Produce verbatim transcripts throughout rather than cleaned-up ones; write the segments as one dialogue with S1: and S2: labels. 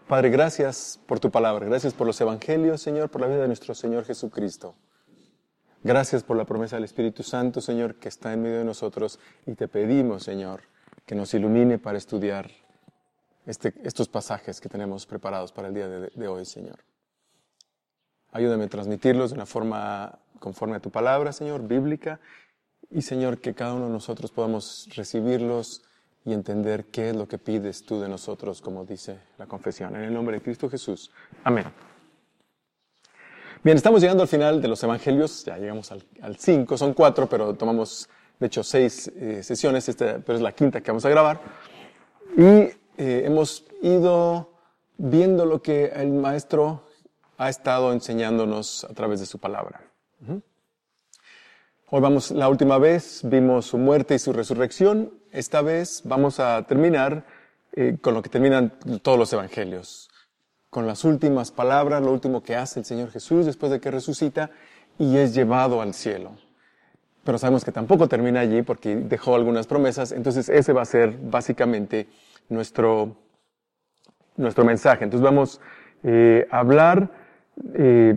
S1: Padre, gracias por tu palabra, gracias por los evangelios, Señor, por la vida de nuestro Señor Jesucristo. Gracias por la promesa del Espíritu Santo, Señor, que está en medio de nosotros, y te pedimos, Señor, que nos ilumine para estudiar este, estos pasajes que tenemos preparados para el día de, de hoy, Señor. Ayúdame a transmitirlos de una forma conforme a tu palabra, Señor, bíblica, y, Señor, que cada uno de nosotros podamos recibirlos y entender qué es lo que pides tú de nosotros, como dice la confesión. En el nombre de Cristo Jesús. Amén. Bien, estamos llegando al final de los evangelios, ya llegamos al, al cinco, son cuatro, pero tomamos, de hecho, seis eh, sesiones, esta, pero es la quinta que vamos a grabar. Y eh, hemos ido viendo lo que el maestro ha estado enseñándonos a través de su palabra. Uh-huh. Hoy vamos, la última vez vimos su muerte y su resurrección. Esta vez vamos a terminar eh, con lo que terminan todos los evangelios, con las últimas palabras, lo último que hace el Señor Jesús después de que resucita y es llevado al cielo. Pero sabemos que tampoco termina allí porque dejó algunas promesas, entonces ese va a ser básicamente nuestro, nuestro mensaje. Entonces vamos eh, a hablar eh,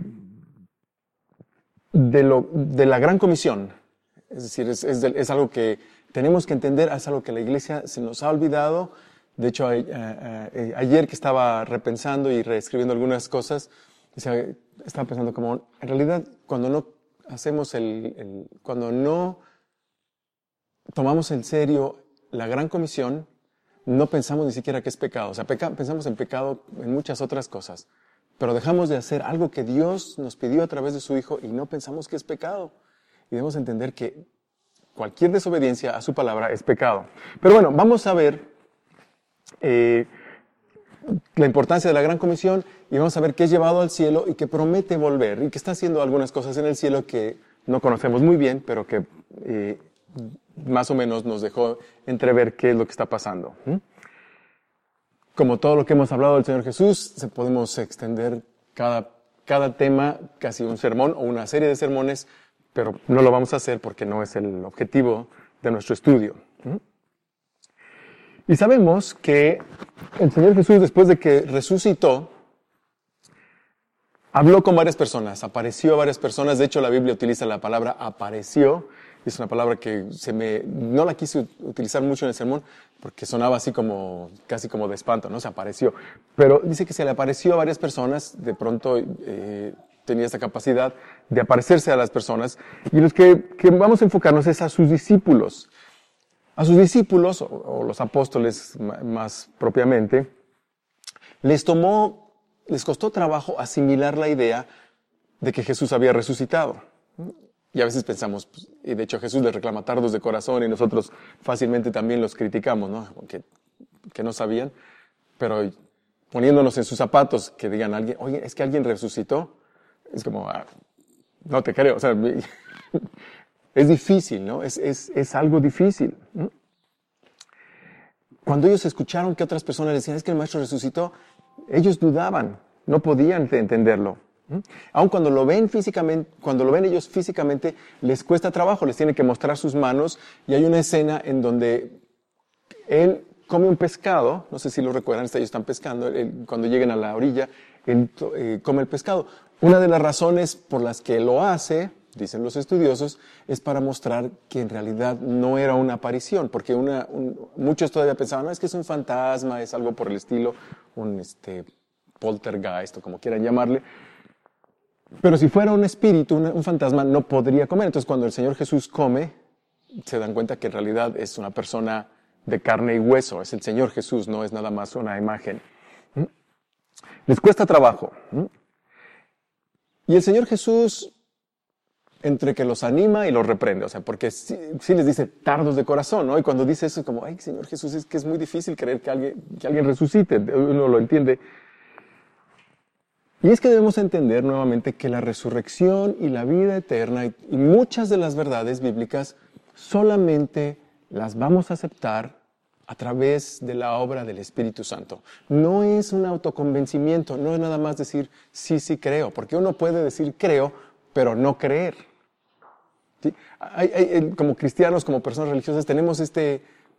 S1: de, lo, de la gran comisión. Es decir, es, es, de, es algo que tenemos que entender, es algo que la iglesia se nos ha olvidado. De hecho, a, a, a, ayer que estaba repensando y reescribiendo algunas cosas, estaba pensando como, en realidad, cuando no hacemos el, el, cuando no tomamos en serio la gran comisión, no pensamos ni siquiera que es pecado. O sea, peca, pensamos en pecado en muchas otras cosas, pero dejamos de hacer algo que Dios nos pidió a través de su Hijo y no pensamos que es pecado. Y debemos entender que cualquier desobediencia a su palabra es pecado. Pero bueno, vamos a ver Eh, la importancia de la gran comisión y vamos a ver que es llevado al cielo y que promete volver y que está haciendo algunas cosas en el cielo que no conocemos muy bien, pero que eh, más o menos nos dejó entrever qué es lo que está pasando. ¿Mm? Como todo lo que hemos hablado del Señor Jesús, se podemos extender cada, cada tema, casi un sermón o una serie de sermones, pero no lo vamos a hacer porque no es el objetivo de nuestro estudio. ¿Mm? Y sabemos que el Señor Jesús, después de que resucitó, habló con varias personas, apareció a varias personas. De hecho, la Biblia utiliza la palabra apareció. Es una palabra que se me, no la quise utilizar mucho en el sermón porque sonaba así como, casi como de espanto, ¿no? Se apareció. Pero dice que se le apareció a varias personas, de pronto eh, tenía esta capacidad de aparecerse a las personas. Y los que, que vamos a enfocarnos es a sus discípulos. A sus discípulos, o, o los apóstoles más propiamente, les tomó, les costó trabajo asimilar la idea de que Jesús había resucitado. Y a veces pensamos, pues, y de hecho Jesús les reclama tardos de corazón y nosotros fácilmente también los criticamos, ¿no? Que, que no sabían, pero poniéndonos en sus zapatos, que digan a alguien, oye, es que alguien resucitó, es como, ah, no te creo, o sea, es difícil, ¿no? Es, es, es algo difícil. Cuando ellos escucharon que otras personas decían, es que el Maestro resucitó, ellos dudaban, no podían entenderlo. Aun cuando lo ven físicamente, cuando lo ven ellos físicamente, les cuesta trabajo, les tiene que mostrar sus manos, y hay una escena en donde él come un pescado, no sé si lo recuerdan, ellos están pescando, él, cuando lleguen a la orilla, él eh, come el pescado. Una de las razones por las que lo hace, dicen los estudiosos, es para mostrar que en realidad no era una aparición, porque una, un, muchos todavía pensaban, no, es que es un fantasma, es algo por el estilo, un este, poltergeist, o como quieran llamarle. Pero si fuera un espíritu, un, un fantasma, no podría comer. Entonces cuando el Señor Jesús come, se dan cuenta que en realidad es una persona de carne y hueso, es el Señor Jesús, no es nada más una imagen. ¿Mm? Les cuesta trabajo. ¿Mm? Y el Señor Jesús, entre que los anima y los reprende, o sea, porque sí, sí les dice tardos de corazón, ¿no? Y cuando dice eso es como, ay, Señor Jesús, es que es muy difícil creer que alguien, que alguien resucite, uno lo entiende. Y es que debemos entender nuevamente que la resurrección y la vida eterna y, y muchas de las verdades bíblicas solamente las vamos a aceptar a través de la obra del Espíritu Santo. No es un autoconvencimiento, no es nada más decir sí, sí creo, porque uno puede decir creo, pero no creer. ¿Sí? Hay, hay, como cristianos, como personas religiosas, tenemos este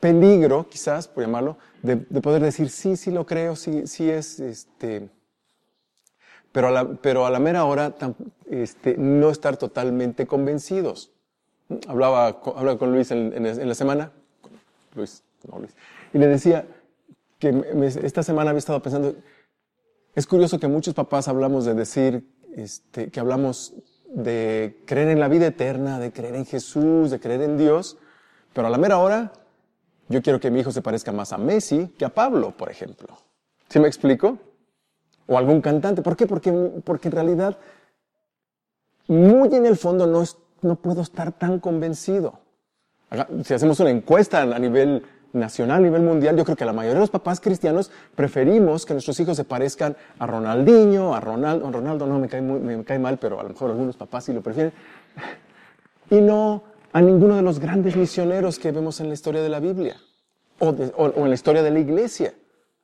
S1: peligro, quizás, por llamarlo, de, de poder decir, sí, sí lo creo, sí, sí es, este, pero a la, pero a la mera hora, este, no estar totalmente convencidos. Hablaba, hablaba con Luis en, en, en la semana, Luis, no Luis, y le decía que me, esta semana había estado pensando, es curioso que muchos papás hablamos de decir, este, que hablamos de creer en la vida eterna, de creer en Jesús, de creer en Dios, pero a la mera hora, yo quiero que mi hijo se parezca más a Messi que a Pablo, por ejemplo. ¿Sí me explico? O algún cantante. ¿Por qué? Porque, porque en realidad, muy en el fondo no, es, no puedo estar tan convencido. Si hacemos una encuesta a nivel nacional, a nivel mundial, yo creo que la mayoría de los papás cristianos preferimos que nuestros hijos se parezcan a Ronaldinho, a Ronaldo. Ronaldo no me cae, muy, me cae mal, pero a lo mejor algunos papás sí lo prefieren. Y no a ninguno de los grandes misioneros que vemos en la historia de la Biblia o, de, o, o en la historia de la iglesia.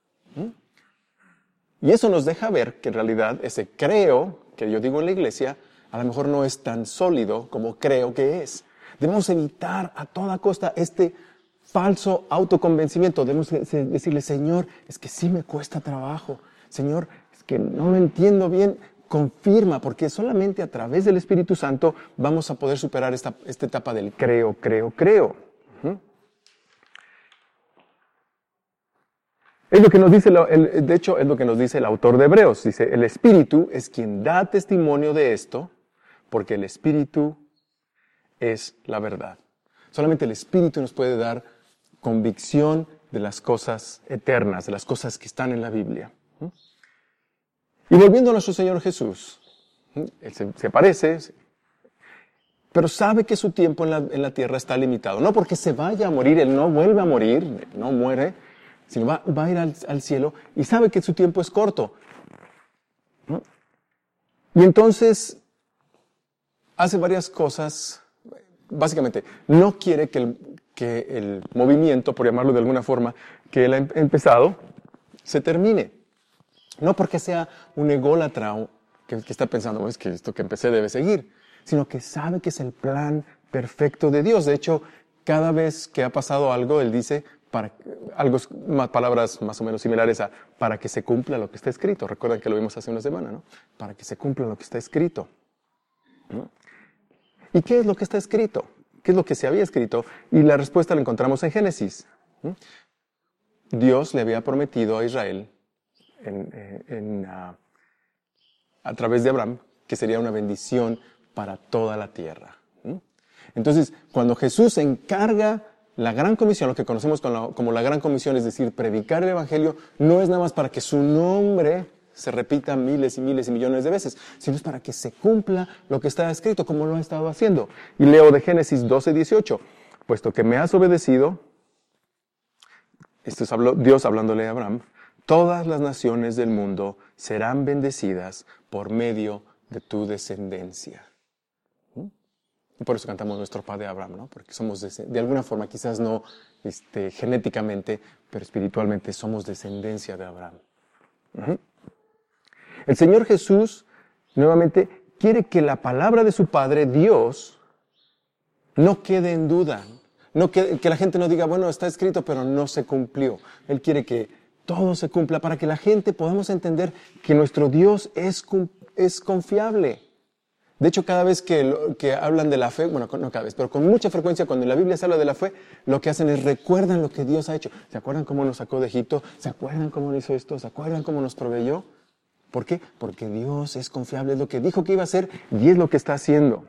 S1: ¿Mm? Y eso nos deja ver que en realidad ese creo que yo digo en la iglesia a lo mejor no es tan sólido como creo que es. Debemos evitar a toda costa este falso autoconvencimiento. Debemos decirle, Señor, es que sí me cuesta trabajo. Señor, es que no lo entiendo bien. Confirma, porque solamente a través del Espíritu Santo vamos a poder superar esta, esta etapa del creo, creo, creo. ¿Mm? Es lo que nos dice, el, de hecho, es lo que nos dice el autor de Hebreos. Dice, el Espíritu es quien da testimonio de esto, porque el Espíritu es la verdad. Solamente el Espíritu nos puede dar convicción de las cosas eternas, de las cosas que están en la Biblia. ¿Mm? Y volviendo a nuestro Señor Jesús, Él se, se aparece, pero sabe que su tiempo en la, en la tierra está limitado. No porque se vaya a morir, Él no vuelve a morir, no muere, sino va, va a ir al, al cielo y sabe que su tiempo es corto. ¿No? Y entonces hace varias cosas, básicamente, no quiere que el, que el movimiento, por llamarlo de alguna forma, que Él ha empezado, se termine. No porque sea un ególatra que, que está pensando, es que esto que empecé debe seguir, sino que sabe que es el plan perfecto de Dios. De hecho, cada vez que ha pasado algo, Él dice, para, algo, más palabras más o menos similares a, para que se cumpla lo que está escrito. Recuerdan que lo vimos hace una semana, ¿no? Para que se cumpla lo que está escrito. ¿No? ¿Y qué es lo que está escrito? ¿Qué es lo que se había escrito? Y la respuesta la encontramos en Génesis. ¿No? Dios le había prometido a Israel, En, en, uh, a través de Abraham, que sería una bendición para toda la tierra. ¿Mm? Entonces, cuando Jesús encarga la gran comisión, lo que conocemos como la, como la gran comisión, es decir, predicar el evangelio, no es nada más para que su nombre se repita miles y miles y millones de veces, sino es para que se cumpla lo que está escrito, como lo ha estado haciendo. Y leo de Génesis doce, dieciocho, puesto que me has obedecido, esto es habló, Dios hablándole a Abraham, todas las naciones del mundo serán bendecidas por medio de tu descendencia. ¿Mm? Y por eso cantamos nuestro Padre Abraham, ¿no? Porque somos, de, de alguna forma, quizás no este, genéticamente, pero espiritualmente somos descendencia de Abraham. ¿Mm? El Señor Jesús, nuevamente, quiere que la palabra de su Padre, Dios, no quede en duda. No que, que la gente no diga, bueno, está escrito, pero no se cumplió. Él quiere que todo se cumpla para que la gente podamos entender que nuestro Dios es, es confiable. De hecho, cada vez que, lo, que hablan de la fe, bueno, no cada vez, pero con mucha frecuencia cuando en la Biblia se habla de la fe, lo que hacen es recuerdan lo que Dios ha hecho. ¿Se acuerdan cómo nos sacó de Egipto? ¿Se acuerdan cómo hizo esto? ¿Se acuerdan cómo nos proveyó? ¿Por qué? Porque Dios es confiable, es lo que dijo que iba a hacer y es lo que está haciendo.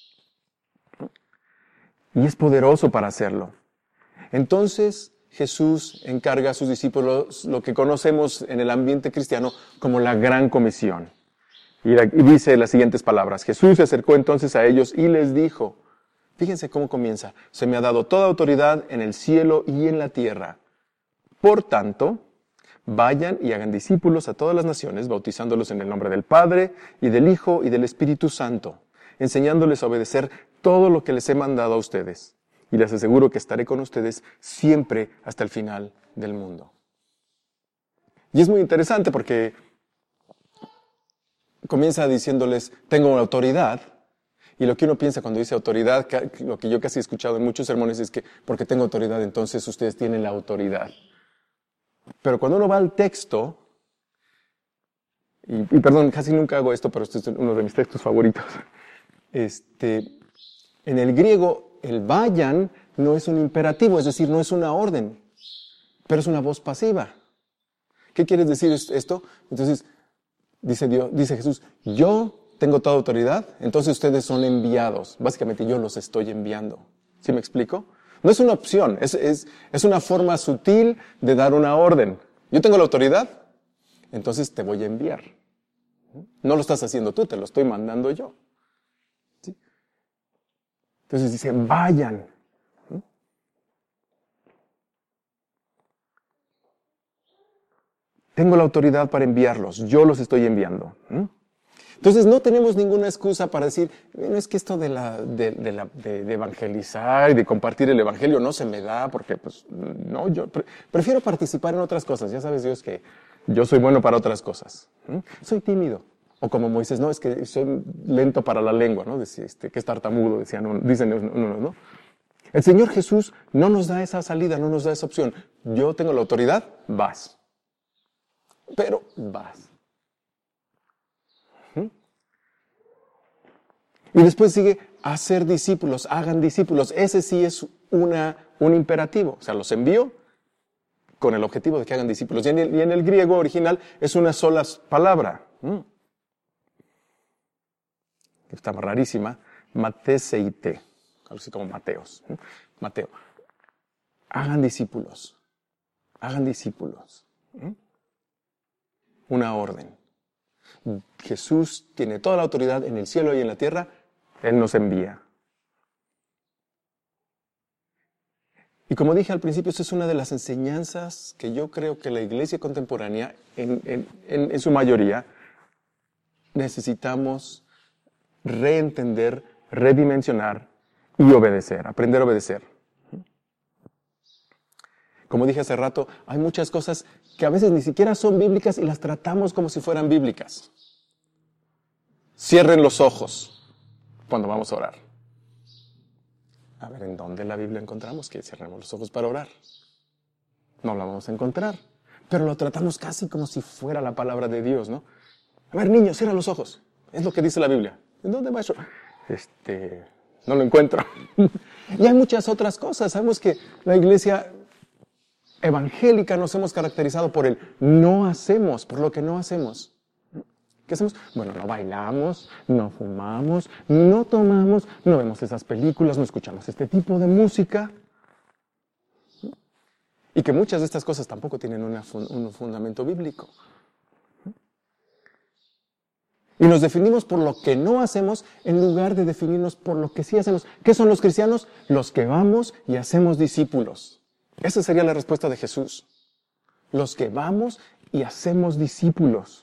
S1: Y es poderoso para hacerlo. Entonces, Jesús encarga a sus discípulos lo que conocemos en el ambiente cristiano como la gran comisión. Y, la, y dice las siguientes palabras. Jesús se acercó entonces a ellos y les dijo, fíjense cómo comienza, se me ha dado toda autoridad en el cielo y en la tierra. Por tanto, vayan y hagan discípulos a todas las naciones, bautizándolos en el nombre del Padre y del Hijo y del Espíritu Santo, enseñándoles a obedecer todo lo que les he mandado a ustedes. Y les aseguro que estaré con ustedes siempre hasta el final del mundo. Y es muy interesante porque comienza diciéndoles, tengo autoridad, Y lo que uno piensa cuando dice autoridad, lo que yo casi he escuchado en muchos sermones es que porque tengo autoridad, entonces ustedes tienen la autoridad. Pero cuando uno va al texto, y, y perdón, casi nunca hago esto, pero este es uno de mis textos favoritos. Este, en el griego, el vayan no es un imperativo, es decir, no es una orden, pero es una voz pasiva. ¿Qué quiere decir esto? Entonces, dice Dios, dice Jesús, yo tengo toda autoridad, entonces ustedes son enviados. Básicamente yo los estoy enviando. ¿Sí me explico? No es una opción, es, es, es una forma sutil de dar una orden. Yo tengo la autoridad, entonces te voy a enviar. No lo estás haciendo tú, te lo estoy mandando yo. ¿Sí? Entonces dice, vayan. Tengo la autoridad para enviarlos, yo los estoy enviando. Entonces no tenemos ninguna excusa para decir, no es que esto de, la, de, de, la, de, de evangelizar y de compartir el evangelio no se me da porque pues no, yo pre- prefiero participar en otras cosas. Ya sabes Dios que yo soy bueno para otras cosas. ¿Mm? Soy tímido. O como Moisés, no, es que soy lento para la lengua, ¿no? Decía, este, que es tartamudo, decían, no, dicen unos, no, no. El Señor Jesús no nos da esa salida, no nos da esa opción. Yo tengo la autoridad, vas. Pero vas. ¿Mm? Y después sigue, hacer discípulos, hagan discípulos. Ese sí es una, un imperativo. O sea, los envío con el objetivo de que hagan discípulos. Y en el, y en el griego original es una sola palabra. ¿Mm? Está rarísima. Mateseite. Algo así como Mateos. ¿Mm? Mateo. Hagan discípulos. Hagan discípulos. ¿Mm? Una orden. Jesús tiene toda la autoridad en el cielo y en la tierra. Él nos envía. Y como dije al principio, esa es una de las enseñanzas que yo creo que la iglesia contemporánea, en, en, en, en su mayoría, necesitamos reentender, redimensionar y obedecer, aprender a obedecer. Como dije hace rato, hay muchas cosas que a veces ni siquiera son bíblicas y las tratamos como si fueran bíblicas. Cierren los ojos cuando vamos a orar. A ver, ¿en dónde en la Biblia encontramos que cerremos los ojos para orar? No la vamos a encontrar, pero lo tratamos casi como si fuera la palabra de Dios, ¿no? A ver, niños, cierra los ojos. Es lo que dice la Biblia. ¿En dónde, maestro? Este, no lo encuentro. Y hay muchas otras cosas. Sabemos que la iglesia evangélica nos hemos caracterizado por el no hacemos, por lo que no hacemos. ¿Qué hacemos? Bueno, no bailamos, no fumamos, no tomamos, no vemos esas películas, no escuchamos este tipo de música. Y que muchas de estas cosas tampoco tienen una, un fundamento bíblico. Y nos definimos por lo que no hacemos en lugar de definirnos por lo que sí hacemos. ¿Qué son los cristianos? Los que vamos y hacemos discípulos. Esa sería la respuesta de Jesús. Los que vamos y hacemos discípulos.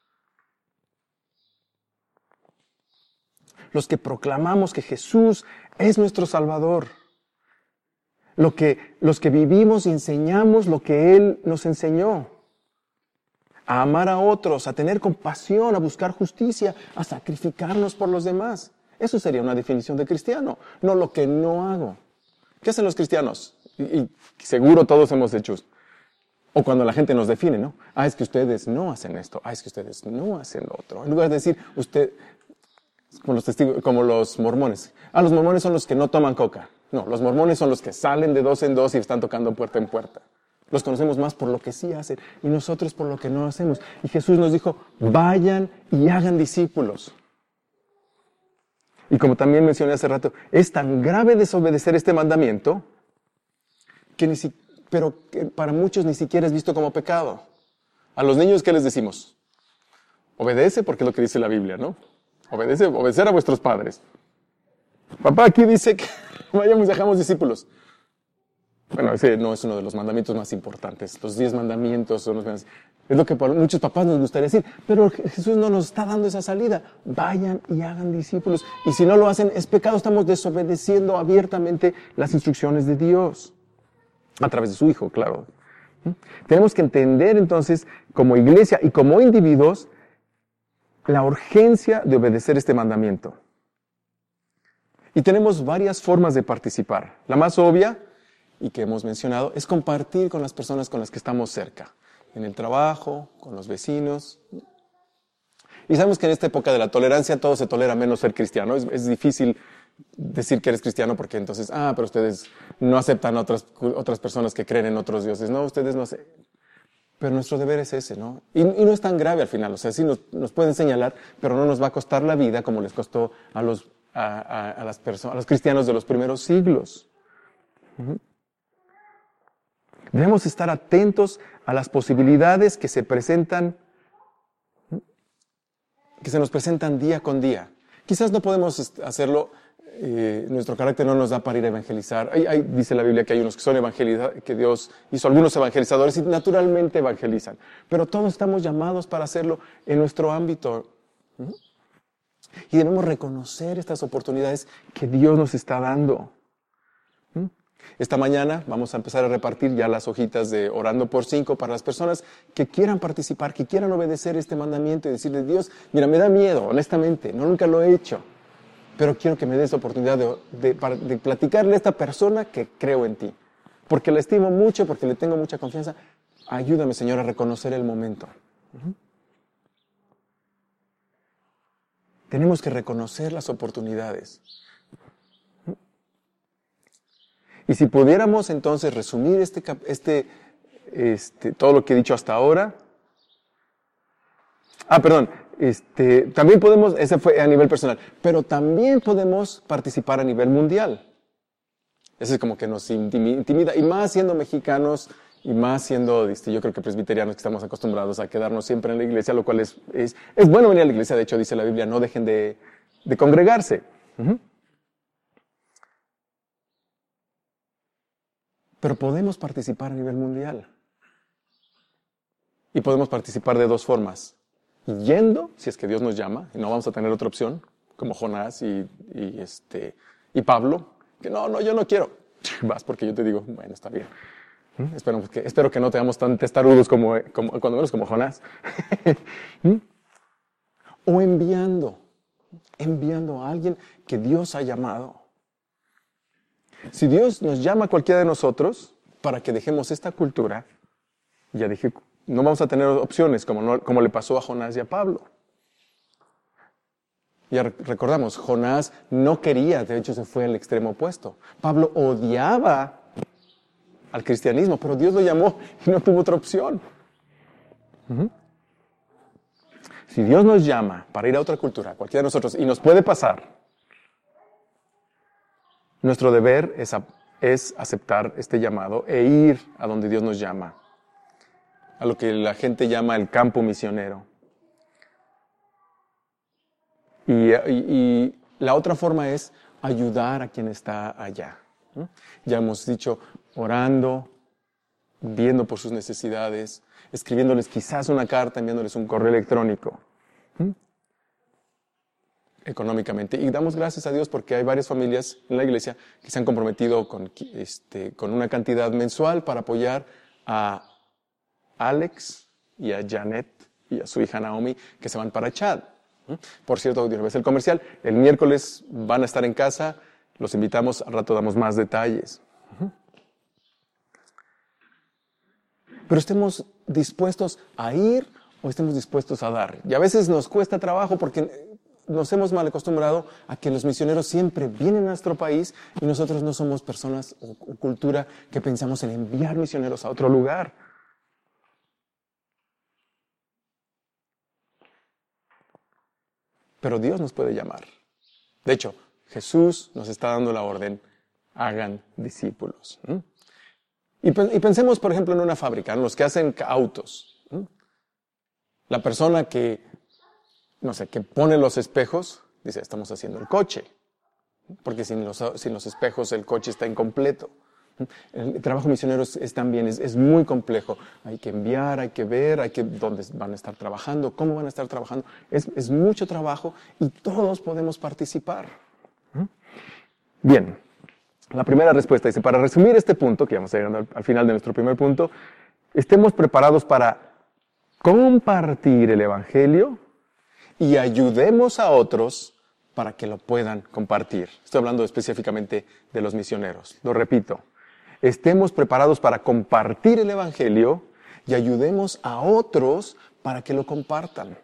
S1: Los que proclamamos que Jesús es nuestro Salvador. Lo que, los que vivimos y enseñamos lo que Él nos enseñó. A amar a otros, a tener compasión, a buscar justicia, a sacrificarnos por los demás. Eso sería una definición de cristiano, no lo que no hago. ¿Qué hacen los cristianos? Y, y seguro todos hemos hecho. O cuando la gente nos define, ¿no? Ah, es que ustedes no hacen esto. Ah, es que ustedes no hacen lo otro. En lugar de decir, usted, como los testigos, como los mormones. Ah, los mormones son los que no toman coca. No, los mormones son los que salen de dos en dos y están tocando puerta en puerta. Los conocemos más por lo que sí hacen y nosotros por lo que no hacemos. Y Jesús nos dijo, vayan y hagan discípulos. Y como también mencioné hace rato, es tan grave desobedecer este mandamiento que ni si, pero que para muchos ni siquiera es visto como pecado. A los niños, ¿qué les decimos? Obedece porque es lo que dice la Biblia, ¿no? Obedece, obedecer a vuestros padres. Papá aquí dice que vayamos y hagamos discípulos. Bueno, ese no es uno de los mandamientos más importantes. Los diez mandamientos son los más... Es lo que para muchos papás nos gustaría decir. Pero Jesús no nos está dando esa salida. Vayan y hagan discípulos. Y si no lo hacen, es pecado. Estamos desobedeciendo abiertamente las instrucciones de Dios. A través de su Hijo, claro. ¿Mm? Tenemos que entender entonces, como iglesia y como individuos, la urgencia de obedecer este mandamiento. Y tenemos varias formas de participar. La más obvia, y que hemos mencionado, es compartir con las personas con las que estamos cerca. En el trabajo, con los vecinos. Y sabemos que en esta época de la tolerancia todo se tolera menos ser cristiano. Es, es difícil decir que eres cristiano porque entonces, ah, pero ustedes no aceptan a otras, otras personas que creen en otros dioses. No, ustedes no sé. Pero nuestro deber es ese, ¿no? Y, y no es tan grave al final. O sea, sí nos, nos pueden señalar, pero no nos va a costar la vida como les costó a los, a, a, a las personas, a los cristianos de los primeros siglos. Uh-huh. Debemos estar atentos a las posibilidades que se presentan, que se nos presentan día con día. Quizás no podemos hacerlo, eh, nuestro carácter no nos da para ir a evangelizar. Hay, hay, dice la Biblia que hay unos que son evangelizadores, que Dios hizo algunos evangelizadores y naturalmente evangelizan. Pero todos estamos llamados para hacerlo en nuestro ámbito. ¿Mm? Y debemos reconocer estas oportunidades que Dios nos está dando. ¿Mm? Esta mañana vamos a empezar a repartir ya las hojitas de Orando por Cinco para las personas que quieran participar, que quieran obedecer este mandamiento y decirle, Dios, mira, me da miedo, honestamente, no nunca lo he hecho, pero quiero que me des la oportunidad de, de, de platicarle a esta persona que creo en ti, porque la estimo mucho, porque le tengo mucha confianza. Ayúdame, Señor, a reconocer el momento. Uh-huh. Tenemos que reconocer las oportunidades. Y si pudiéramos entonces resumir este, este, este, todo lo que he dicho hasta ahora. Ah, perdón, este, también podemos, ese fue a nivel personal, pero también podemos participar a nivel mundial. Eso es como que nos intimida, y más siendo mexicanos, y más siendo, este, yo creo que presbiterianos que estamos acostumbrados a quedarnos siempre en la iglesia, lo cual es, es, es bueno venir a la iglesia, de hecho dice la Biblia, no dejen de, de congregarse. Uh-huh. Pero podemos participar a nivel mundial. Y podemos participar de dos formas. Yendo, si es que Dios nos llama, y no vamos a tener otra opción, como Jonás y, y, este, y Pablo, que no, no, yo no quiero. Vas porque yo te digo, bueno, está bien. ¿Mm? Espero, que, espero que no seamos tan testarudos como, como, cuando menos como Jonás. ¿Mm? O enviando, enviando a alguien que Dios ha llamado. Si Dios nos llama a cualquiera de nosotros para que dejemos esta cultura, ya dije, no vamos a tener opciones como, no, como le pasó a Jonás y a Pablo. Ya recordamos, Jonás no quería, de hecho se fue al extremo opuesto. Pablo odiaba al cristianismo, pero Dios lo llamó y no tuvo otra opción. Uh-huh. Si Dios nos llama para ir a otra cultura, cualquiera de nosotros, y nos puede pasar, nuestro deber es, es aceptar este llamado e ir a donde Dios nos llama, a lo que la gente llama el campo misionero. Y, y, y la otra forma es ayudar a quien está allá. ¿Mm? Ya hemos dicho, orando, viendo por sus necesidades, escribiéndoles quizás una carta, enviándoles un correo electrónico. ¿Mm? Económicamente. Y damos gracias a Dios porque hay varias familias en la iglesia que se han comprometido con, este, con una cantidad mensual para apoyar a Alex y a Janet y a su hija Naomi que se van para Chad. Por cierto, de una vez el comercial, el miércoles van a estar en casa, los invitamos, al rato damos más detalles. Pero estemos dispuestos a ir o estemos dispuestos a dar. Y a veces nos cuesta trabajo porque nos hemos mal acostumbrado a que los misioneros siempre vienen a nuestro país y nosotros no somos personas o, o cultura que pensamos en enviar misioneros a otro lugar. Pero Dios nos puede llamar. De hecho, Jesús nos está dando la orden, hagan discípulos. ¿Mm? Y, y pensemos, por ejemplo, en una fábrica, en los que hacen autos. ¿Mm? La persona que, no sé, que pone los espejos, dice, estamos haciendo el coche. Porque sin los, sin los espejos el coche está incompleto. El trabajo misionero es, es también, es, es muy complejo. Hay que enviar, hay que ver, hay que dónde van a estar trabajando, cómo van a estar trabajando. Es, es mucho trabajo y todos podemos participar. Bien, la primera respuesta dice, para resumir este punto, que vamos a llegar al, al final de nuestro primer punto, estemos preparados para compartir el Evangelio y ayudemos a otros para que lo puedan compartir. Estoy hablando específicamente de los misioneros. Lo repito, estemos preparados para compartir el Evangelio y ayudemos a otros para que lo compartan.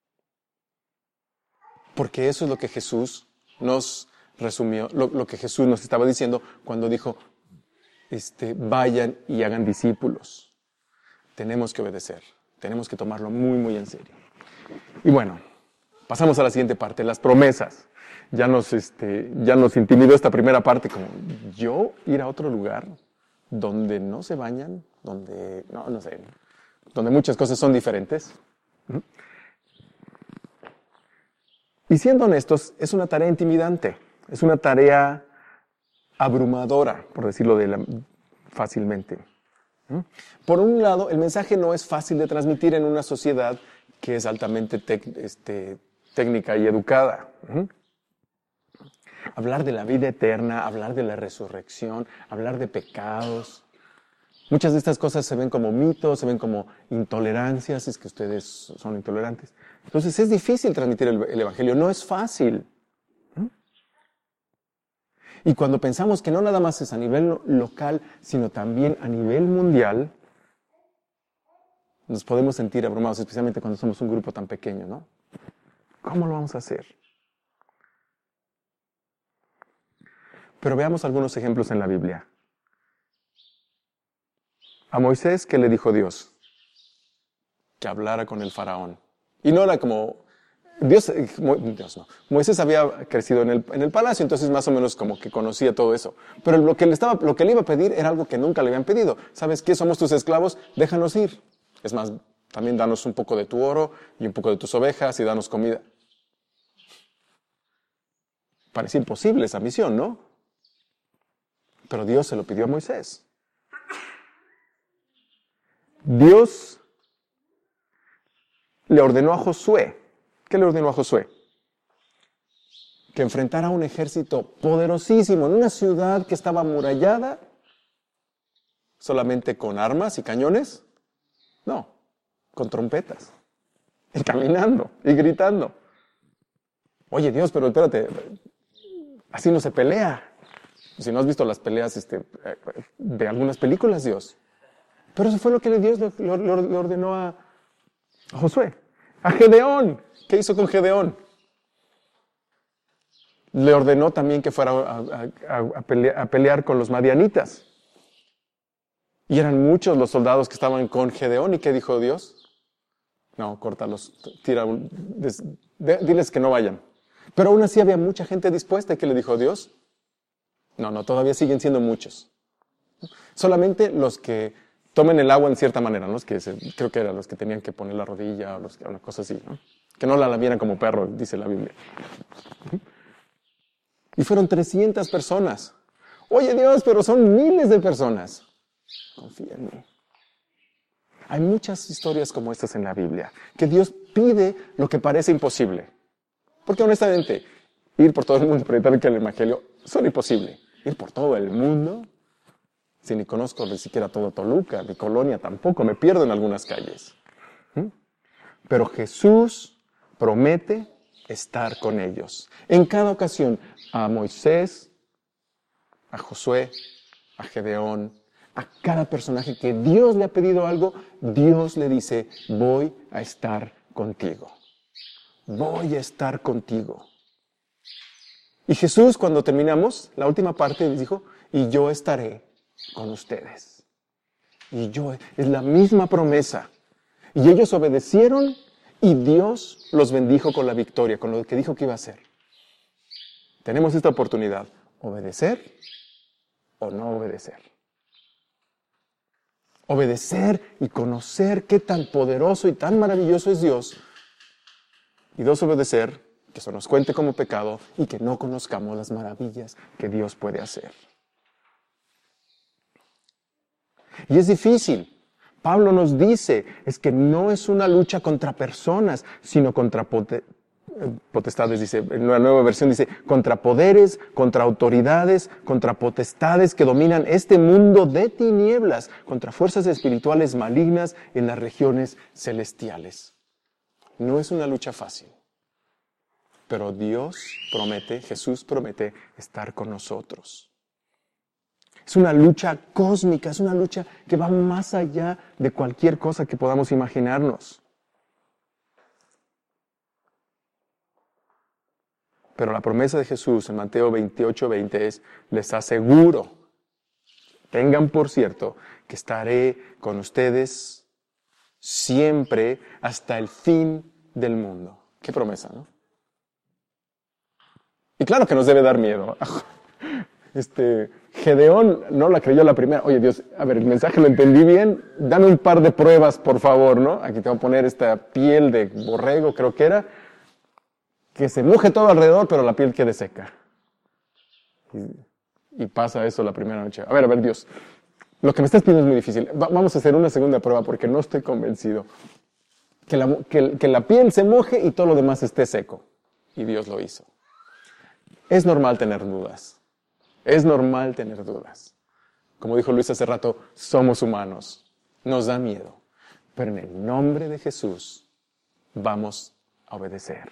S1: Porque eso es lo que Jesús nos resumió, lo, lo que Jesús nos estaba diciendo cuando dijo, este, vayan y hagan discípulos. Tenemos que obedecer, tenemos que tomarlo muy, muy en serio. Y bueno, pasamos a la siguiente parte, las promesas. Ya nos, este, ya nos intimidó esta primera parte, como yo ir a otro lugar donde no se bañan, donde, no, no sé, donde muchas cosas son diferentes. Y siendo honestos, es una tarea intimidante, es una tarea abrumadora, por decirlo de la, fácilmente. Por un lado, el mensaje no es fácil de transmitir en una sociedad que es altamente tec, este, técnica y educada. Hablar de la vida eterna, hablar de la resurrección, hablar de pecados. Muchas de estas cosas se ven como mitos, se ven como intolerancias, es que ustedes son intolerantes. Entonces es difícil transmitir el, el Evangelio, no es fácil. Y cuando pensamos que no nada más es a nivel local, sino también a nivel mundial, nos podemos sentir abrumados, especialmente cuando somos un grupo tan pequeño, ¿no? ¿Cómo lo vamos a hacer? Pero veamos algunos ejemplos en la Biblia. A Moisés, ¿qué le dijo Dios? Que hablara con el faraón. Y no era como... Dios, Dios no. Moisés había crecido en el, en el palacio, entonces más o menos como que conocía todo eso. Pero lo que, le estaba, lo que le iba a pedir era algo que nunca le habían pedido. ¿Sabes qué? Somos tus esclavos, déjanos ir. Es más, también danos un poco de tu oro y un poco de tus ovejas y danos comida. Parecía imposible esa misión, ¿no? Pero Dios se lo pidió a Moisés. Dios le ordenó a Josué. ¿Qué le ordenó a Josué? Que enfrentara a un ejército poderosísimo en una ciudad que estaba amurallada, solamente con armas y cañones. No, con trompetas. Y caminando y gritando. Oye Dios, pero espérate, así no se pelea. Si no has visto las peleas este, de algunas películas, Dios. Pero eso fue lo que Dios le, le, le ordenó a, a Josué. A Gedeón. ¿Qué hizo con Gedeón? Le ordenó también que fuera a, a, a, pelear, a pelear con los madianitas. Y eran muchos los soldados que estaban con Gedeón. ¿Y qué dijo Dios? No, córtalos, tira, des, de, diles que no vayan. Pero aún así había mucha gente dispuesta. ¿Y qué le dijo Dios? No, no, todavía siguen siendo muchos. Solamente los que tomen el agua en cierta manera, ¿no? Que se, creo que eran los que tenían que poner la rodilla o los que, una cosa así, ¿no? Que no la lamieran como perro, dice la Biblia. Y fueron trescientas personas. Oye Dios, pero son miles de personas. Confía en mí. Hay muchas historias como estas en la Biblia, que Dios pide lo que parece imposible. Porque honestamente, ir por todo el mundo y predicar el Evangelio son imposible. Ir por todo el mundo, si ni conozco ni siquiera todo Toluca, mi colonia tampoco, me pierdo en algunas calles. ¿Mm? Pero Jesús promete estar con ellos. En cada ocasión, a Moisés, a Josué, a Gedeón, a cada personaje que Dios le ha pedido algo, Dios le dice, voy a estar contigo. Voy a estar contigo. Y Jesús, cuando terminamos, la última parte, dijo, y yo estaré con ustedes. Y yo, es la misma promesa. Y ellos obedecieron y Dios los bendijo con la victoria, con lo que dijo que iba a hacer. Tenemos esta oportunidad, obedecer o no obedecer. Obedecer y conocer qué tan poderoso y tan maravilloso es Dios. Y dos, obedecer, que eso nos cuente como pecado y que no conozcamos las maravillas que Dios puede hacer. Y es difícil. Pablo nos dice, es que no es una lucha contra personas, sino contra pote- potestades, dice, en una nueva versión dice, contra poderes, contra autoridades, contra potestades que dominan este mundo de tinieblas, contra fuerzas espirituales malignas en las regiones celestiales. No es una lucha fácil. Pero Dios promete, Jesús promete estar con nosotros. Es una lucha cósmica, es una lucha que va más allá de cualquier cosa que podamos imaginarnos. Pero la promesa de Jesús en Mateo veintiocho veinte es, les aseguro, tengan por cierto, que estaré con ustedes siempre hasta el fin del mundo. Qué promesa, ¿no? Y claro que nos debe dar miedo. Este, Gedeón no la creyó la primera. Oye, Dios, a ver, el mensaje lo entendí bien. Dame un par de pruebas, por favor, ¿no? Aquí te voy a poner esta piel de borrego, creo que era, que se moje todo alrededor, pero la piel quede seca. Y, y pasa eso la primera noche. A ver, a ver, Dios, lo que me estás pidiendo es muy difícil. Va, vamos a hacer una segunda prueba porque no estoy convencido. Que la, que, que la piel se moje y todo lo demás esté seco. Y Dios lo hizo. Es normal tener dudas. Es normal tener dudas. Como dijo Luis hace rato, somos humanos. Nos da miedo. Pero en el nombre de Jesús vamos a obedecer.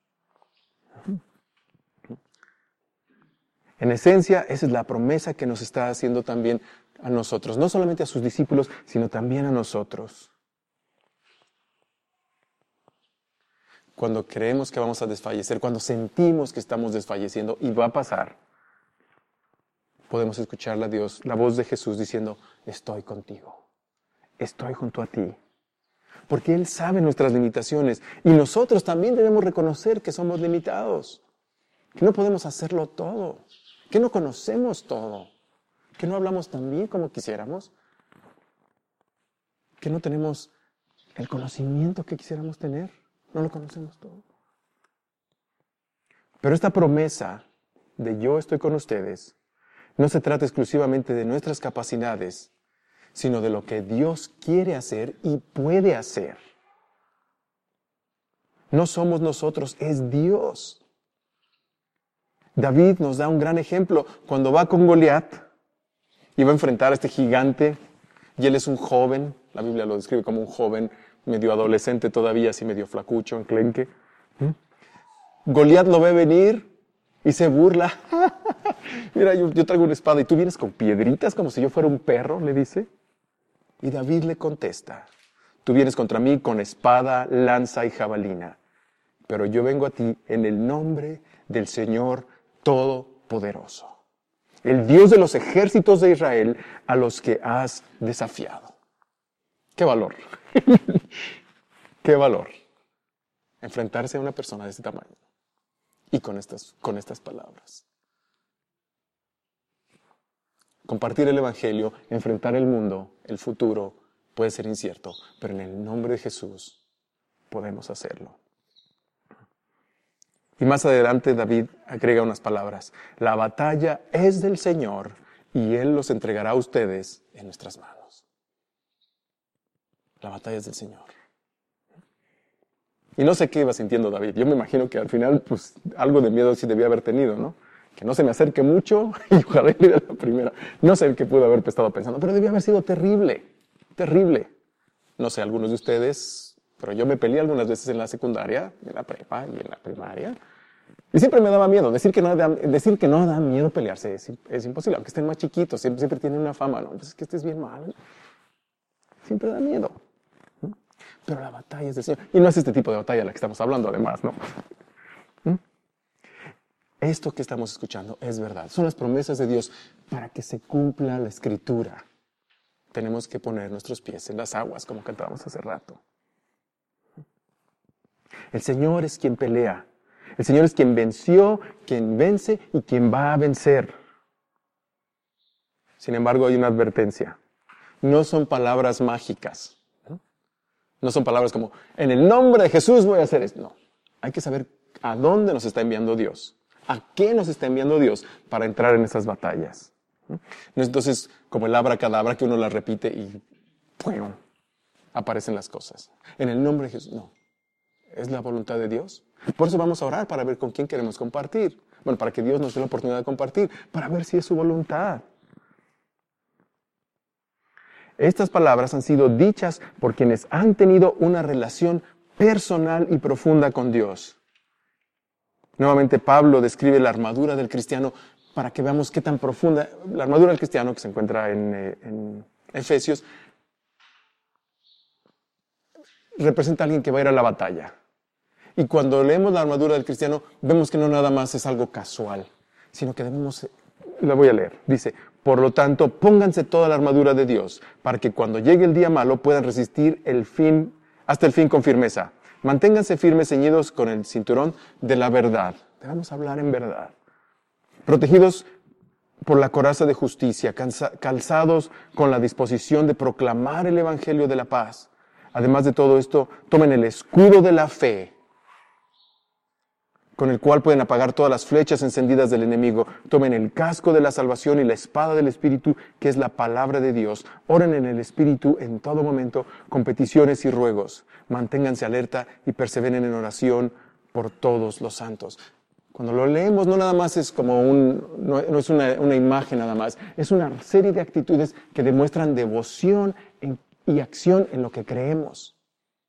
S1: En esencia, esa es la promesa que nos está haciendo también a nosotros. No solamente a sus discípulos, sino también a nosotros. Cuando creemos que vamos a desfallecer, cuando sentimos que estamos desfalleciendo y va a pasar, podemos escuchar a Dios, la voz de Jesús diciendo, estoy contigo, estoy junto a ti. Porque Él sabe nuestras limitaciones y nosotros también debemos reconocer que somos limitados, que no podemos hacerlo todo, que no conocemos todo, que no hablamos tan bien como quisiéramos, que no tenemos el conocimiento que quisiéramos tener. No lo conocemos todo. Pero esta promesa de yo estoy con ustedes no se trata exclusivamente de nuestras capacidades, sino de lo que Dios quiere hacer y puede hacer. No somos nosotros, es Dios. David nos da un gran ejemplo cuando va con Goliat y va a enfrentar a este gigante y él es un joven, la Biblia lo describe como un joven medio adolescente todavía, así medio flacucho, enclenque. ¿Mm? Goliat lo ve venir y se burla. Mira, yo, yo traigo una espada y tú vienes con piedritas como si yo fuera un perro, le dice. Y David le contesta, tú vienes contra mí con espada, lanza y jabalina, pero yo vengo a ti en el nombre del Señor Todopoderoso, el Dios de los ejércitos de Israel a los que has desafiado. ¡Qué valor! ¡Qué valor! Enfrentarse a una persona de ese tamaño y con estas, con estas palabras. Compartir el Evangelio, enfrentar el mundo, el futuro, puede ser incierto, pero en el nombre de Jesús podemos hacerlo. Y más adelante David agrega unas palabras. La batalla es del Señor y Él los entregará a ustedes en nuestras manos. La batalla es del Señor. Y no sé qué iba sintiendo David. Yo me imagino que al final, pues, algo de miedo sí debía haber tenido, ¿no? Que no se me acerque mucho y ojalá ir a la primera. No sé qué pudo haber estado pensando, pero debió haber sido terrible, terrible. No sé, algunos de ustedes, pero yo me peleé algunas veces en la secundaria, en la prepa y en la primaria. Y siempre me daba miedo. Decir que no da, decir que no da miedo pelearse es, es imposible, aunque estén más chiquitos, siempre, siempre tienen una fama, ¿no? Pues es que estés bien mal. Siempre da miedo. Pero la batalla es del Señor. Y no es este tipo de batalla de la que estamos hablando, además, ¿no? ¿Mm? Esto que estamos escuchando es verdad. Son las promesas de Dios para que se cumpla la Escritura. Tenemos que poner nuestros pies en las aguas, como cantábamos hace rato. El Señor es quien pelea. El Señor es quien venció, quien vence y quien va a vencer. Sin embargo, hay una advertencia. No son palabras mágicas. No son palabras como, en el nombre de Jesús voy a hacer esto. No, hay que saber a dónde nos está enviando Dios. ¿A qué nos está enviando Dios para entrar en esas batallas? No es entonces como el abracadabra que uno la repite y ¡pum! Aparecen las cosas. En el nombre de Jesús, no. Es la voluntad de Dios. Por eso vamos a orar para ver con quién queremos compartir. Bueno, para que Dios nos dé la oportunidad de compartir, para ver si es su voluntad. Estas palabras han sido dichas por quienes han tenido una relación personal y profunda con Dios. Nuevamente Pablo describe la armadura del cristiano para que veamos qué tan profunda, la armadura del cristiano que se encuentra en, eh, en Efesios, representa a alguien que va a ir a la batalla. Y cuando leemos la armadura del cristiano, vemos que no nada más es algo casual, sino que debemos, la voy a leer, dice, por lo tanto, pónganse toda la armadura de Dios, para que cuando llegue el día malo puedan resistir el fin, hasta el fin con firmeza. Manténganse firmes, ceñidos con el cinturón de la verdad. Debemos hablar en verdad. Protegidos por la coraza de justicia, calzados con la disposición de proclamar el evangelio de la paz. Además de todo esto, tomen el escudo de la fe, con el cual pueden apagar todas las flechas encendidas del enemigo. Tomen el casco de la salvación y la espada del Espíritu, que es la palabra de Dios. Oren en el Espíritu en todo momento, con peticiones y ruegos. Manténganse alerta y perseveren en oración por todos los santos. Cuando lo leemos, no nada más es como un, no, no es una, una imagen nada más, es una serie de actitudes que demuestran devoción en, y acción en lo que creemos.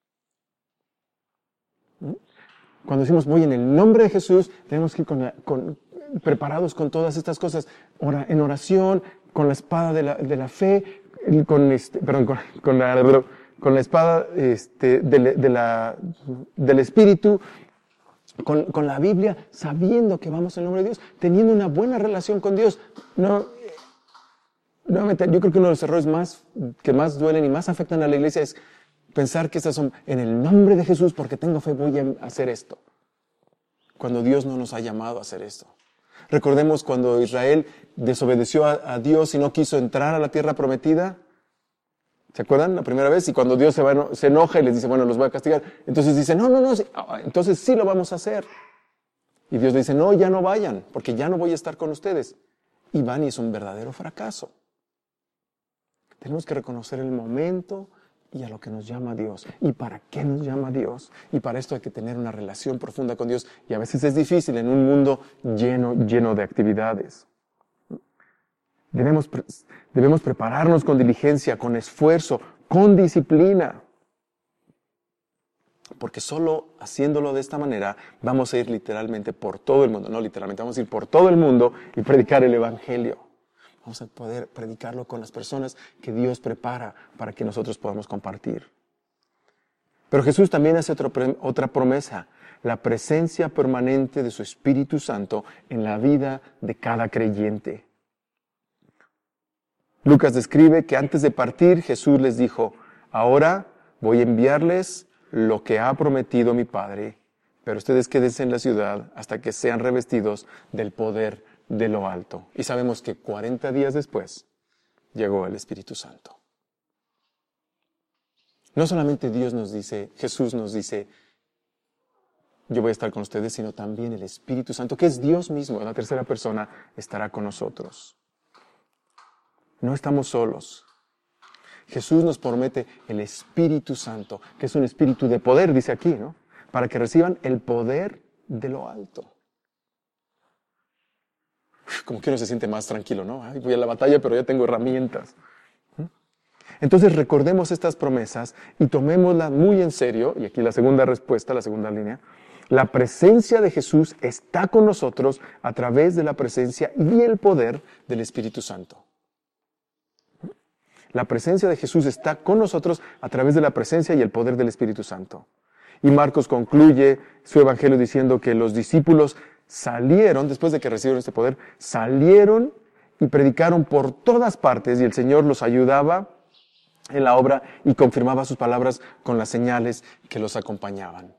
S1: ¿Mm? Cuando decimos voy en el nombre de Jesús, tenemos que ir con la, con, preparados con todas estas cosas, ora, en oración, con la espada de la, de la fe, con este, perdón, con, con la, con la espada este, de, de la, del Espíritu, Con, con la Biblia, sabiendo que vamos en el nombre de Dios, teniendo una buena relación con Dios. No, nuevamente, yo creo que uno de los errores más, que más duelen y más afectan a la iglesia es pensar que estas son en el nombre de Jesús, porque tengo fe, voy a hacer esto. Cuando Dios no nos ha llamado a hacer esto. Recordemos cuando Israel desobedeció a, a Dios y no quiso entrar a la tierra prometida. ¿Se acuerdan? La primera vez, y cuando Dios se, va, se enoja y les dice, bueno, los voy a castigar. Entonces dice, no, no, no, sí, entonces sí lo vamos a hacer. Y Dios le dice, no, ya no vayan, porque ya no voy a estar con ustedes. Y van y es un verdadero fracaso. Tenemos que reconocer el momento y a lo que nos llama Dios. ¿Y para qué nos llama Dios? Y para esto hay que tener una relación profunda con Dios. Y a veces es difícil en un mundo lleno, lleno de actividades. Debemos, debemos prepararnos con diligencia, con esfuerzo, con disciplina. Porque solo haciéndolo de esta manera vamos a ir literalmente por todo el mundo. No literalmente, vamos a ir por todo el mundo y predicar el Evangelio. Vamos a poder predicarlo con las personas que Dios prepara para que nosotros podamos compartir. Pero Jesús también hace otra, otra promesa. La presencia permanente de su Espíritu Santo en la vida de cada creyente. Lucas describe que antes de partir, Jesús les dijo, ahora voy a enviarles lo que ha prometido mi Padre, pero ustedes quédense en la ciudad hasta que sean revestidos del poder de lo alto. Y sabemos que cuarenta días después llegó el Espíritu Santo. No solamente Dios nos dice, Jesús nos dice, yo voy a estar con ustedes, sino también el Espíritu Santo, que es Dios mismo, la tercera persona, estará con nosotros. No estamos solos. Jesús nos promete el Espíritu Santo, que es un espíritu de poder, dice aquí, ¿no? Para que reciban el poder de lo alto. Como que uno se siente más tranquilo, ¿no? Ay, voy a la batalla, pero ya tengo herramientas. Entonces recordemos estas promesas y tomémoslas muy en serio, y aquí la segunda respuesta, la segunda línea. La presencia de Jesús está con nosotros a través de la presencia y el poder del Espíritu Santo. La presencia de Jesús está con nosotros a través de la presencia y el poder del Espíritu Santo. Y Marcos concluye su evangelio diciendo que los discípulos salieron, después de que recibieron este poder, salieron y predicaron por todas partes y el Señor los ayudaba en la obra y confirmaba sus palabras con las señales que los acompañaban.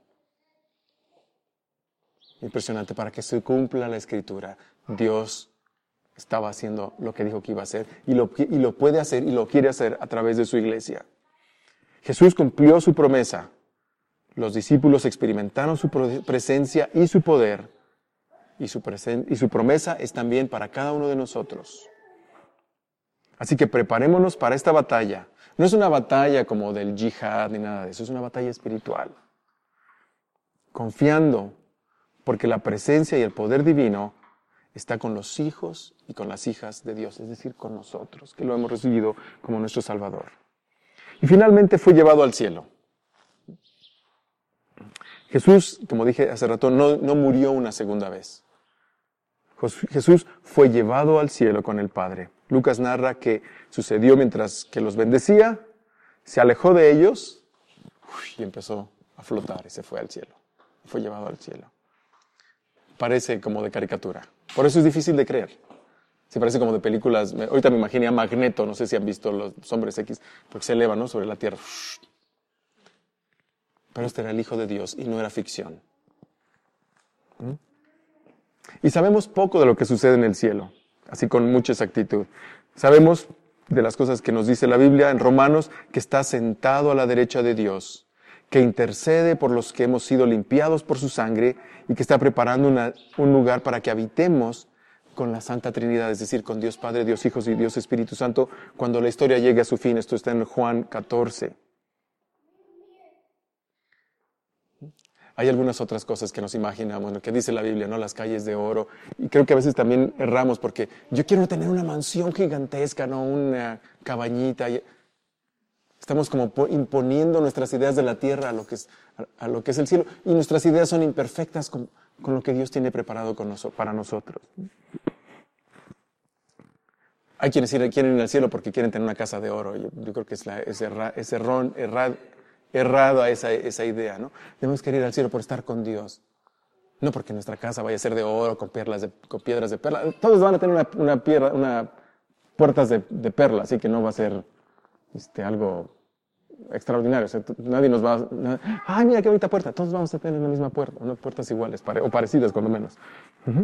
S1: Impresionante, para que se cumpla la Escritura, Dios estaba haciendo lo que dijo que iba a hacer y lo, y lo puede hacer y lo quiere hacer a través de su iglesia. Jesús cumplió su promesa. Los discípulos experimentaron su presencia y su poder. Y su, presen- y su promesa es también para cada uno de nosotros. Así que preparémonos para esta batalla. No es una batalla como del yihad ni nada de eso, es una batalla espiritual. Confiando, porque la presencia y el poder divino está con los hijos y con las hijas de Dios, es decir, con nosotros, que lo hemos recibido como nuestro Salvador. Y finalmente fue llevado al cielo. Jesús, como dije hace rato, no, no murió una segunda vez. Jesús fue llevado al cielo con el Padre. Lucas narra que sucedió mientras que los bendecía, se alejó de ellos y empezó a flotar y se fue al cielo. Fue llevado al cielo. Parece como de caricatura. Por eso es difícil de creer. Se parece como de películas. Ahorita me imaginé a Magneto, no sé si han visto los hombres X, porque se elevan, ¿no?, sobre la tierra. Pero este era el Hijo de Dios y no era ficción. ¿Mm? Y sabemos poco de lo que sucede en el cielo, así con mucha exactitud. Sabemos de las cosas que nos dice la Biblia en Romanos, que está sentado a la derecha de Dios, que intercede por los que hemos sido limpiados por su sangre y que está preparando una, un lugar para que habitemos con la Santa Trinidad, es decir, con Dios Padre, Dios Hijo y Dios Espíritu Santo, cuando la historia llegue a su fin. Esto está en Juan catorce. Hay algunas otras cosas que nos imaginamos, lo que dice la Biblia, ¿no? Las calles de oro. Y creo que a veces también erramos porque yo quiero tener una mansión gigantesca, ¿no? Una cabañita. Estamos como imponiendo nuestras ideas de la tierra a lo que es, a, a lo que es el cielo. Y nuestras ideas son imperfectas con, con lo que Dios tiene preparado con noso, para nosotros. Hay quienes quieren ir al cielo porque quieren tener una casa de oro. Yo, yo creo que es, la, es, erra, es errón, errado. errado a esa, esa idea, ¿no? Debemos querer ir al cielo por estar con Dios. No porque nuestra casa vaya a ser de oro, con, perlas de, con piedras de perla. Todos van a tener una, una, piedra, una puertas de, de perla, así que no va a ser este, algo extraordinario. O sea, nadie nos va a... Nada, ¡ay, mira qué bonita puerta! Todos vamos a tener la misma puerta, no puertas iguales, pare, o parecidas cuando menos. Uh-huh.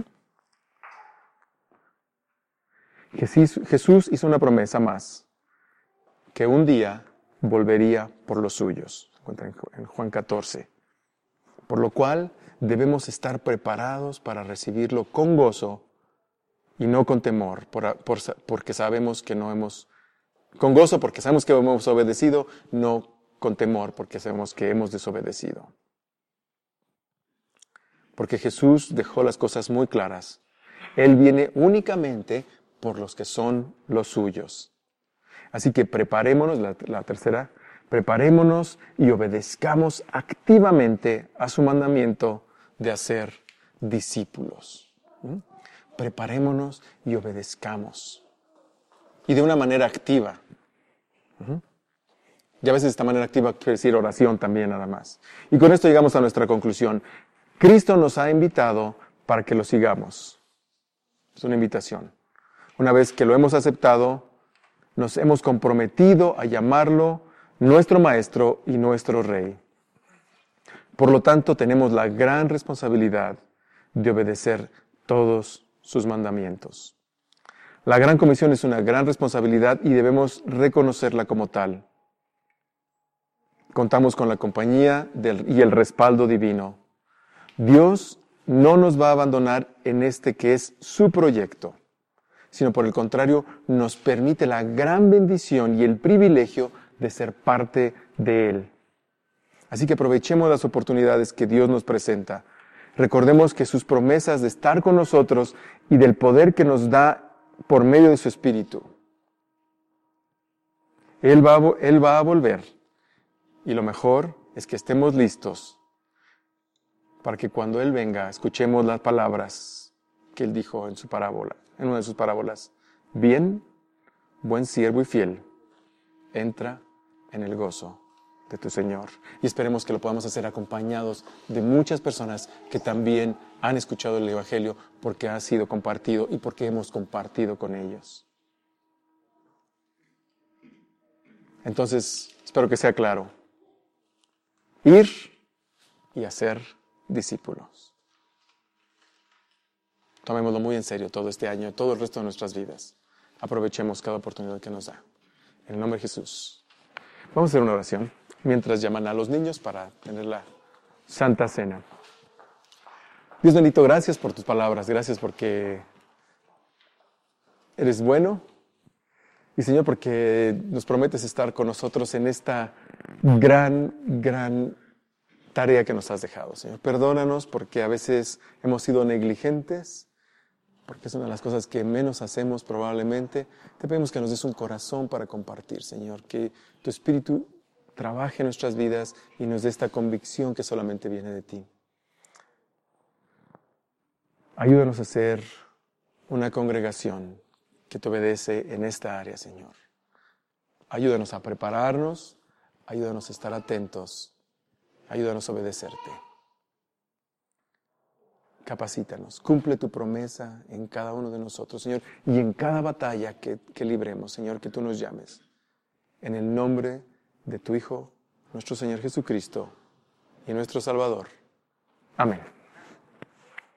S1: Jesús, Jesús hizo una promesa más, que un día volvería por los suyos. Se encuentra en Juan catorce. Por lo cual debemos estar preparados para recibirlo con gozo y no con temor, por, por, porque sabemos que no hemos, con gozo porque sabemos que hemos obedecido, no con temor porque sabemos que hemos desobedecido. Porque Jesús dejó las cosas muy claras. Él viene únicamente por los que son los suyos. Así que preparémonos, la, la tercera, preparémonos y obedezcamos activamente a su mandamiento de hacer discípulos. ¿Mm? Preparémonos y obedezcamos. Y de una manera activa. ¿Mm? Y a veces esta manera activa quiere decir oración también nada más. Y con esto llegamos a nuestra conclusión. Cristo nos ha invitado para que lo sigamos. Es una invitación. Una vez que lo hemos aceptado, nos hemos comprometido a llamarlo nuestro Maestro y nuestro Rey. Por lo tanto, tenemos la gran responsabilidad de obedecer todos sus mandamientos. La Gran Comisión es una gran responsabilidad y debemos reconocerla como tal. Contamos con la compañía del, y el respaldo divino. Dios no nos va a abandonar en este que es su proyecto, sino por el contrario, nos permite la gran bendición y el privilegio de ser parte de Él. Así que aprovechemos las oportunidades que Dios nos presenta. Recordemos que sus promesas de estar con nosotros y del poder que nos da por medio de su Espíritu. Él va a, Él va a volver. Y lo mejor es que estemos listos para que cuando Él venga escuchemos las palabras que Él dijo en su parábola. En una de sus parábolas. Bien, buen siervo y fiel, entra en el gozo de tu Señor. Y esperemos que lo podamos hacer acompañados de muchas personas que también han escuchado el Evangelio porque ha sido compartido y porque hemos compartido con ellos. Entonces, espero que sea claro. Ir y hacer discípulos. Tomémoslo muy en serio todo este año y todo el resto de nuestras vidas. Aprovechemos cada oportunidad que nos da. En el nombre de Jesús. Vamos a hacer una oración mientras llaman a los niños para tener la Santa Cena. Dios bendito, gracias por tus palabras. Gracias porque eres bueno. Y Señor, porque nos prometes estar con nosotros en esta gran, gran tarea que nos has dejado, Señor. Perdónanos porque a veces hemos sido negligentes, porque es una de las cosas que menos hacemos probablemente. Te pedimos que nos des un corazón para compartir, Señor, que tu Espíritu trabaje en nuestras vidas y nos dé esta convicción que solamente viene de ti. Ayúdanos a ser una congregación que te obedece en esta área, Señor. Ayúdanos a prepararnos, ayúdanos a estar atentos, ayúdanos a obedecerte. Capacítanos, cumple tu promesa en cada uno de nosotros, Señor, y en cada batalla que, que libremos, Señor, que tú nos llames. En el nombre de tu Hijo, nuestro Señor Jesucristo y nuestro Salvador. Amén.